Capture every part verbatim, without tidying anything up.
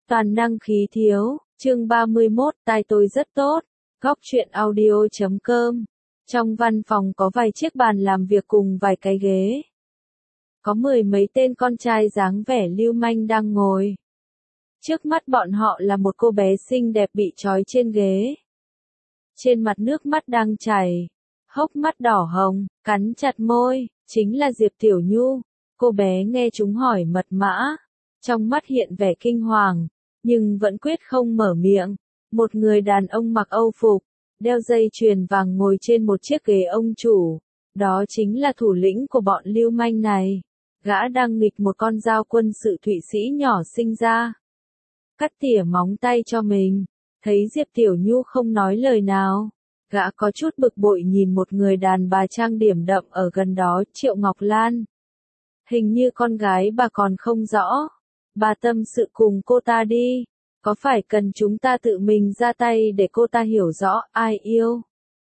Toàn năng khí thiếu, chương ba mươi mốt, tai tôi rất tốt, góc truyện audio chấm com. Trong văn phòng có vài chiếc bàn làm việc cùng vài cái ghế. Có mười mấy tên con trai dáng vẻ lưu manh đang ngồi. Trước mắt bọn họ là một cô bé xinh đẹp bị trói trên ghế. Trên mặt nước mắt đang chảy, hốc mắt đỏ hồng, cắn chặt môi, chính là Diệp Tiểu Nhu. Cô bé nghe chúng hỏi mật mã, trong mắt hiện vẻ kinh hoàng, nhưng vẫn quyết không mở miệng. Một người đàn ông mặc Âu phục, đeo dây chuyền vàng ngồi trên một chiếc ghế ông chủ, đó chính là thủ lĩnh của bọn lưu manh này. Gã đang nghịch một con dao quân sự Thụy Sĩ nhỏ sinh ra, cắt tỉa móng tay cho mình. Thấy Diệp Tiểu Nhu không nói lời nào, gã có chút bực bội nhìn một người đàn bà trang điểm đậm ở gần đó, Triệu Ngọc Lan. Hình như con gái bà còn không rõ. Bà tâm sự cùng cô ta đi, có phải cần chúng ta tự mình ra tay để cô ta hiểu rõ ai yêu?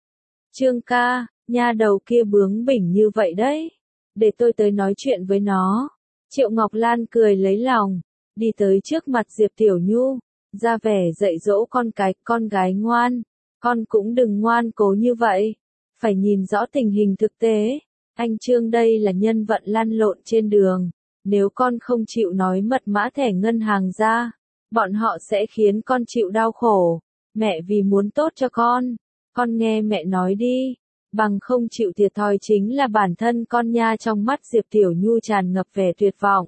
Trương ca, nha đầu kia bướng bỉnh như vậy đấy, để tôi tới nói chuyện với nó. Triệu Ngọc Lan cười lấy lòng, đi tới trước mặt Diệp Tiểu Nhu, ra vẻ dạy dỗ con cái, con gái ngoan, con cũng đừng ngoan cố như vậy, phải nhìn rõ tình hình thực tế. Anh Trương đây là nhân vật lăn lộn trên đường. Nếu con không chịu nói mật mã thẻ ngân hàng ra, bọn họ sẽ khiến con chịu đau khổ. Mẹ vì muốn tốt cho con, con nghe mẹ nói đi, bằng không chịu thiệt thòi chính là bản thân con nha. Trong mắt Diệp Tiểu Nhu tràn ngập vẻ tuyệt vọng.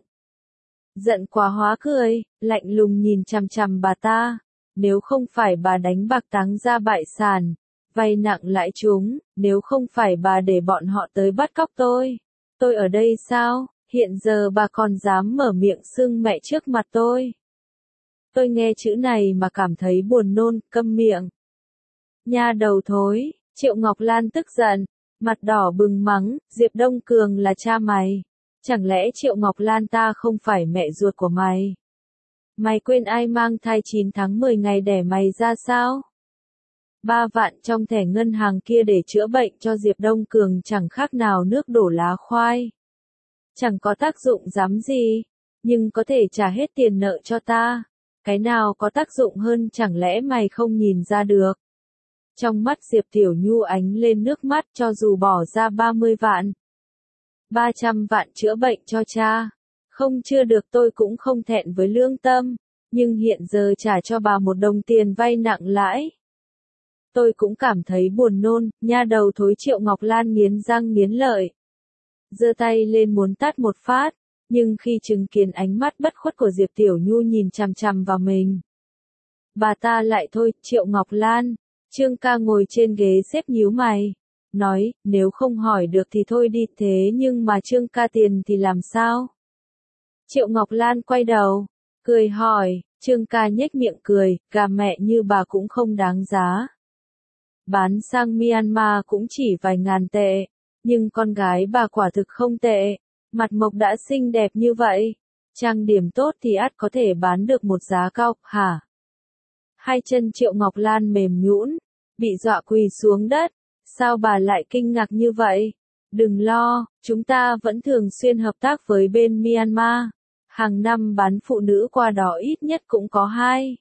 Giận quá hóa cười, lạnh lùng nhìn chằm chằm bà ta. Nếu không phải bà đánh bạc táng ra bại sản, vay nặng lãi chúng, nếu không phải bà để bọn họ tới bắt cóc tôi, tôi ở đây sao? Hiện giờ bà còn dám mở miệng xưng mẹ trước mặt tôi. Tôi nghe chữ này mà cảm thấy buồn nôn, câm miệng. Nha đầu thối, Triệu Ngọc Lan tức giận, mặt đỏ bừng mắng, Diệp Đông Cường là cha mày. Chẳng lẽ Triệu Ngọc Lan ta không phải mẹ ruột của mày? Mày quên ai mang thai chín tháng mười ngày đẻ mày ra sao? Ba vạn trong thẻ ngân hàng kia để chữa bệnh cho Diệp Đông Cường chẳng khác nào nước đổ lá khoai. Chẳng có tác dụng dám gì, nhưng có thể trả hết tiền nợ cho ta. Cái nào có tác dụng hơn, chẳng lẽ mày không nhìn ra được? Trong mắt Diệp Tiểu Nhu ánh lên nước mắt. Cho dù bỏ ra ba mươi vạn, ba trăm vạn chữa bệnh cho cha, không chưa được tôi cũng không thẹn với lương tâm, nhưng hiện giờ trả cho bà một đồng tiền vay nặng lãi, tôi cũng cảm thấy buồn nôn. Nha đầu thối, Triệu Ngọc Lan nghiến răng nghiến lợi, giơ tay lên muốn tát một phát, nhưng khi chứng kiến ánh mắt bất khuất của Diệp Tiểu Nhu nhìn chằm chằm vào mình, bà ta lại thôi. Triệu Ngọc Lan, Trương ca ngồi trên ghế xếp nhíu mày, nói, nếu không hỏi được thì thôi đi, thế nhưng mà Trương ca tiền thì làm sao? Triệu Ngọc Lan quay đầu, cười hỏi, Trương ca nhếch miệng cười, gà mẹ như bà cũng không đáng giá. Bán sang Myanmar cũng chỉ vài ngàn tệ. Nhưng con gái bà quả thực không tệ, mặt mộc đã xinh đẹp như vậy, trang điểm tốt thì ắt có thể bán được một giá cao, hả? Hai chân Triệu Ngọc Lan mềm nhũn, bị dọa quỳ xuống đất. Sao bà lại kinh ngạc như vậy? Đừng lo, chúng ta vẫn thường xuyên hợp tác với bên Myanmar. Hàng năm bán phụ nữ qua đó ít nhất cũng có hai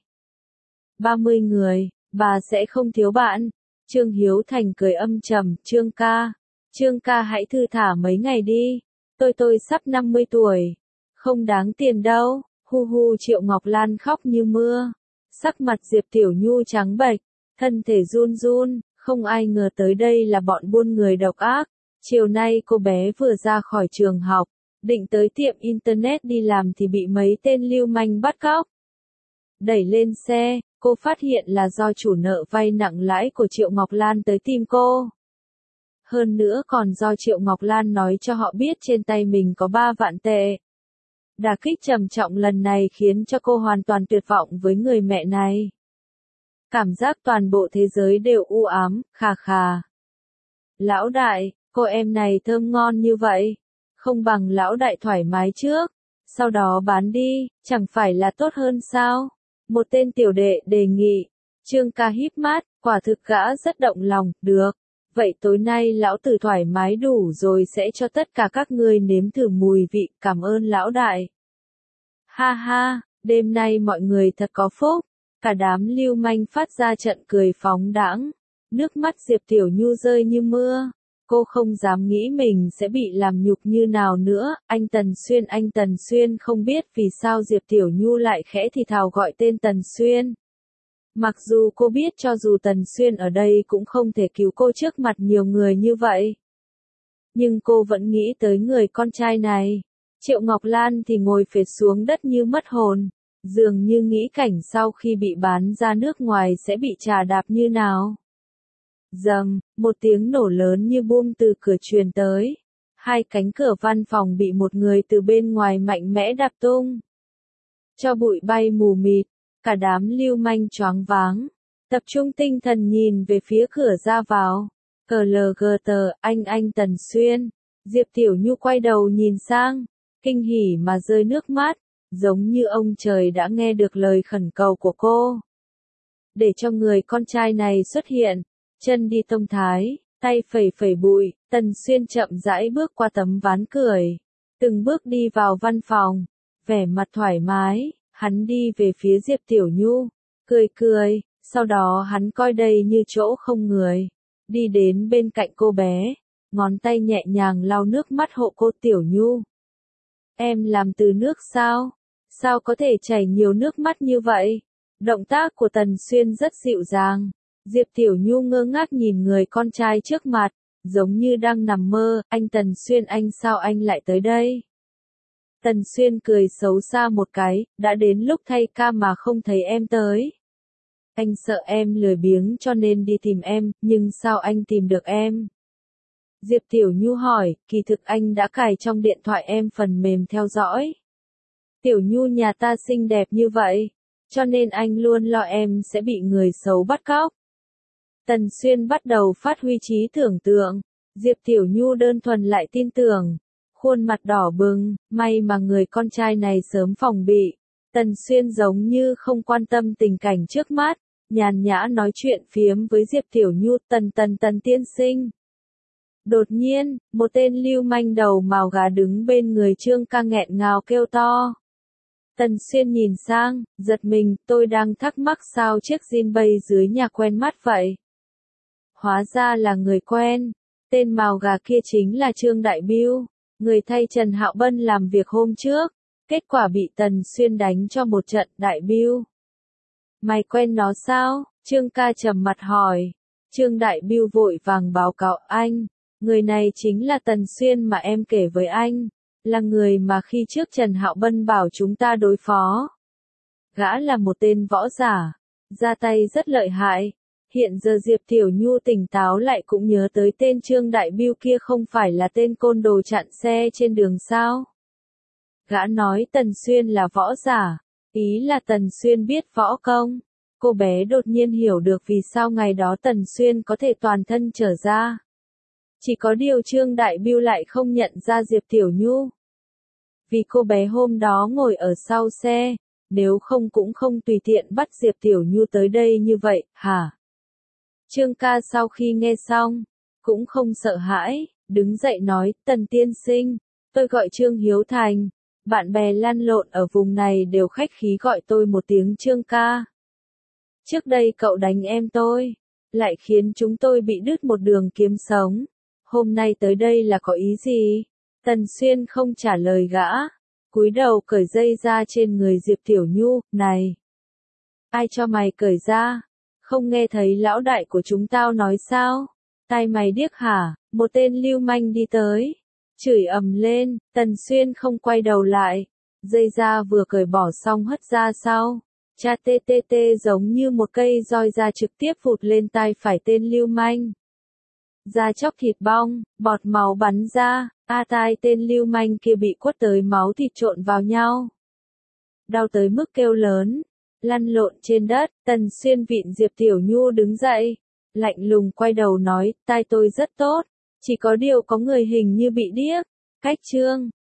ba mươi người, bà sẽ không thiếu bạn. Trương Hiếu Thành cười âm trầm, Trương ca. Trương ca hãy thư thả mấy ngày đi, tôi tôi sắp năm mươi tuổi, không đáng tiền đâu, hu hu. Triệu Ngọc Lan khóc như mưa, sắc mặt Diệp Tiểu Nhu trắng bệch, thân thể run run, không ai ngờ tới đây là bọn buôn người độc ác. Chiều nay cô bé vừa ra khỏi trường học, định tới tiệm internet đi làm thì bị mấy tên lưu manh bắt cóc. Đẩy lên xe, cô phát hiện là do chủ nợ vay nặng lãi của Triệu Ngọc Lan tới tìm cô. Hơn nữa còn do Triệu Ngọc Lan nói cho họ biết trên tay mình có ba vạn tệ. Đả kích trầm trọng lần này khiến cho cô hoàn toàn tuyệt vọng với người mẹ này. Cảm giác toàn bộ thế giới đều u ám, khà khà. Lão đại, cô em này thơm ngon như vậy, không bằng lão đại thoải mái trước, sau đó bán đi, chẳng phải là tốt hơn sao? Một tên tiểu đệ đề nghị. Trương ca híp mắt, quả thực gã rất động lòng, được. Vậy tối nay lão tử thoải mái đủ rồi, sẽ cho tất cả các ngươi nếm thử mùi vị, cảm ơn lão đại. Ha ha, Đêm nay mọi người thật có phúc. Cả đám lưu manh phát ra trận cười phóng đãng. Nước mắt Diệp Tiểu Nhu rơi như mưa. Cô không dám nghĩ mình sẽ bị làm nhục như nào nữa. Anh Tần Xuyên, anh Tần Xuyên không biết vì sao Diệp Tiểu Nhu lại khẽ thì thào gọi tên Tần Xuyên. Mặc dù cô biết cho dù Tần Xuyên ở đây cũng không thể cứu cô trước mặt nhiều người như vậy. Nhưng cô vẫn nghĩ tới người con trai này. Triệu Ngọc Lan thì ngồi phệt xuống đất như mất hồn. Dường như nghĩ cảnh sau khi bị bán ra nước ngoài sẽ bị trà đạp như nào. Dầm, một tiếng nổ lớn như bom từ cửa truyền tới. Hai cánh cửa văn phòng bị một người từ bên ngoài mạnh mẽ đạp tung. Cho bụi bay mù mịt, cả đám lưu manh choáng váng. Tập trung tinh thần nhìn về phía cửa ra vào. Cờ lờ gờ tờ, anh anh Tần Xuyên. Diệp Tiểu Nhu quay đầu nhìn sang, kinh hỉ mà rơi nước mắt, giống như ông trời đã nghe được lời khẩn cầu của cô. Để cho người con trai này xuất hiện, chân đi tông thái, tay phẩy phẩy bụi, Tần Xuyên chậm rãi bước qua tấm ván cười, từng bước đi vào văn phòng, vẻ mặt thoải mái, hắn đi về phía Diệp Tiểu Nhu, cười cười, sau đó hắn coi đây như chỗ không người, đi đến bên cạnh cô bé, ngón tay nhẹ nhàng lau nước mắt hộ cô Tiểu Nhu. Em làm từ nước sao? Sao có thể chảy nhiều nước mắt như vậy? Động tác của Tần Xuyên rất dịu dàng. Diệp Tiểu Nhu ngơ ngác nhìn người con trai trước mặt, giống như đang nằm mơ. Anh Tần Xuyên, anh sao anh lại tới đây? Tần Xuyên cười xấu xa một cái, đã đến lúc thay ca mà không thấy em tới. Anh sợ em lười biếng cho nên đi tìm em, nhưng sao anh tìm được em? Diệp Tiểu Nhu hỏi, kỳ thực anh đã cài trong điện thoại em phần mềm theo dõi. Tiểu Nhu nhà ta xinh đẹp như vậy, cho nên anh luôn lo em sẽ bị người xấu bắt cóc. Tần Xuyên bắt đầu phát huy trí tưởng tượng, Diệp Tiểu Nhu đơn thuần lại tin tưởng, khuôn mặt đỏ bừng, may mà người con trai này sớm phòng bị. Tần Xuyên giống như không quan tâm tình cảnh trước mắt, nhàn nhã nói chuyện phiếm với Diệp Tiểu Nhu. Tần tần tần tiên sinh. Đột nhiên, một tên lưu manh đầu màu gà đứng bên người Trương Ca nghẹn ngào kêu to. Tần Xuyên nhìn sang, giật mình, tôi đang thắc mắc sao chiếc jean bay dưới nhà quen mắt vậy. Hóa ra là người quen, tên màu gà kia chính là Trương Đại Biêu, người thay Trần Hạo Bân làm việc hôm trước, kết quả bị Tần Xuyên đánh cho một trận. Đại Biêu, mày quen nó sao? Trương Ca trầm mặt hỏi. Trương Đại Biêu vội vàng báo cáo, anh, người này chính là Tần Xuyên mà em kể với anh, là người mà khi trước Trần Hạo Bân bảo chúng ta đối phó. Gã là một tên võ giả, ra tay rất lợi hại. Hiện giờ Diệp Tiểu Nhu tỉnh táo lại cũng nhớ tới tên Trương Đại Biêu kia không phải là tên côn đồ chặn xe trên đường sao. Gã nói Tần Xuyên là võ giả, ý là Tần Xuyên biết võ công. Cô bé đột nhiên hiểu được vì sao ngày đó Tần Xuyên có thể toàn thân trở ra. Chỉ có điều Trương Đại Biêu lại không nhận ra Diệp Tiểu Nhu. Vì cô bé hôm đó ngồi ở sau xe, nếu không cũng không tùy tiện bắt Diệp Tiểu Nhu tới đây như vậy, hả? Trương Ca sau khi nghe xong, cũng không sợ hãi, đứng dậy nói, Tần tiên sinh, tôi gọi Trương Hiếu Thành, bạn bè lăn lộn ở vùng này đều khách khí gọi tôi một tiếng Trương Ca. Trước đây cậu đánh em tôi, lại khiến chúng tôi bị đứt một đường kiếm sống. Hôm nay tới đây là có ý gì? Tần Xuyên không trả lời gã, cúi đầu cởi dây ra trên người Diệp Tiểu Nhu. Này, ai cho mày cởi ra? Không nghe thấy lão đại của chúng tao nói sao? Tai mày điếc hả? Một tên lưu manh đi tới, chửi ầm lên. Tần Xuyên không quay đầu lại, dây ra vừa cởi bỏ xong hất ra sau. Cha tê tê tê giống như một cây roi ra trực tiếp phụt lên tai phải tên lưu manh. Da chóc thịt bong, bọt máu bắn ra, a tai tên lưu manh kia bị quất tới máu thịt trộn vào nhau. Đau tới mức kêu lớn, lăn lộn trên đất. Tần Xuyên vịn Diệp Tiểu Nhu đứng dậy, lạnh lùng quay đầu nói, tai tôi rất tốt, chỉ có điều có người hình như bị điếc. Cách Trương